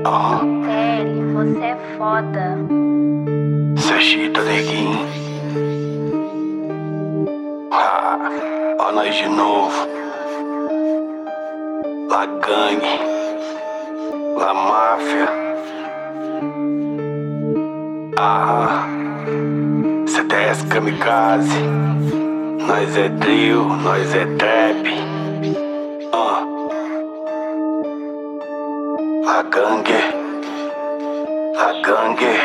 TL, você é foda. Cê chita, neguinho. Ó nós de novo. La gangue, la máfia. CTS kamikaze. Nós é drill, nós é trap. La gangue, la gangue.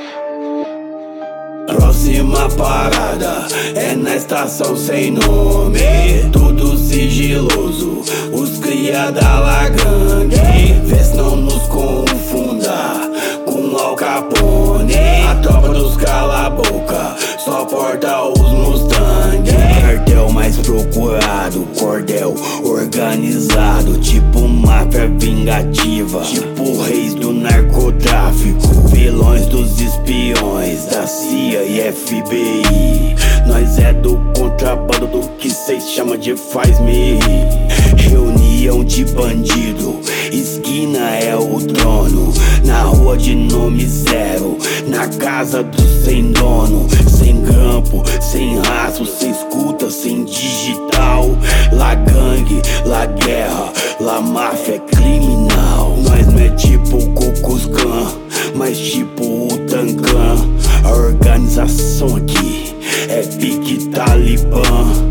Próxima parada é na estação sem nome, tudo sigiloso, os cria da La Gangue. Vê se não nos confunda com Al Capone. A tropa dos cala-boca só porta os Mustang. Cartel mais procurado, cordel organizado, tipo máfia vingativa, tipo reis do narcotráfico, vilões dos espiões da CIA e FBI. Nós é do contrabando, do que cês chama de faz-me rir. Reunião de bandido, esquina é o trono. Na rua de nome zero, na casa do sem dono. Sem grampo, sem rastro, sem escuta, sem digital. La gangue, la guerra, la máfia é criminal. Nós não é tipo o Ku Klux Klan, mas tipo o Tancan. A organização aqui é pique Talibã.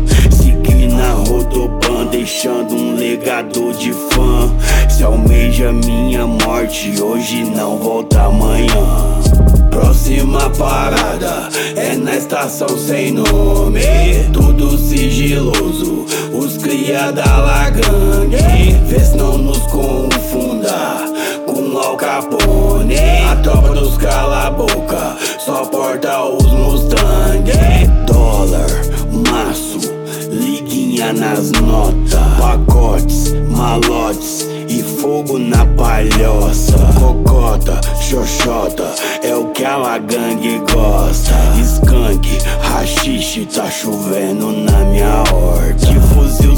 Segui na Rodoban, deixando um legado de fã. Se almeja minha morte, hoje não volta amanhã. Próxima parada é na estação sem nome, tudo sigiloso, os cria da La Gangue. Vê se não nos confunda com Al Capone. A tropa dos cala-boca só porta os Mustang. Dólar, maço, liguinha nas notas, pacotes, malotes e fogo na palhoça. Cocota, xoxota, é o que a La Gangue gosta. Skunk, rachixe, tá chovendo na minha horta. De fuzil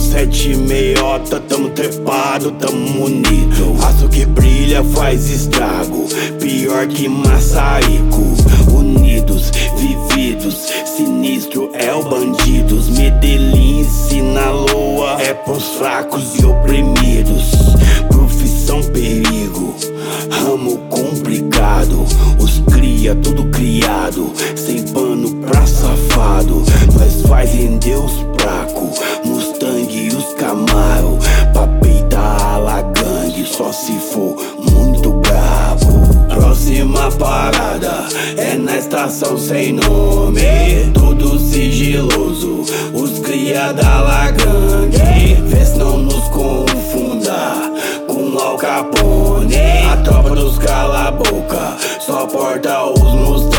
768, tamo trepado, tamo unido. Aço que brilha faz estrago, pior que maçarico. Unidos, vividos, sinistro é o bandidos. Medellín, Sinaloa, é pros fracos e oprimidos. Profissão perigo, ramo complicado. Os cria, tudo criado, sem pano pra safado. Nós faz render os praco, Mustang e os Camaro, pra peitar a La Gangue, só se for muito brabo. Próxima parada é na estação sem nome, tudo sigiloso, os cria da La Gangue. Vê se não nos confunda com Al Capone. A tropa dos cala-boca só porta os Mustang.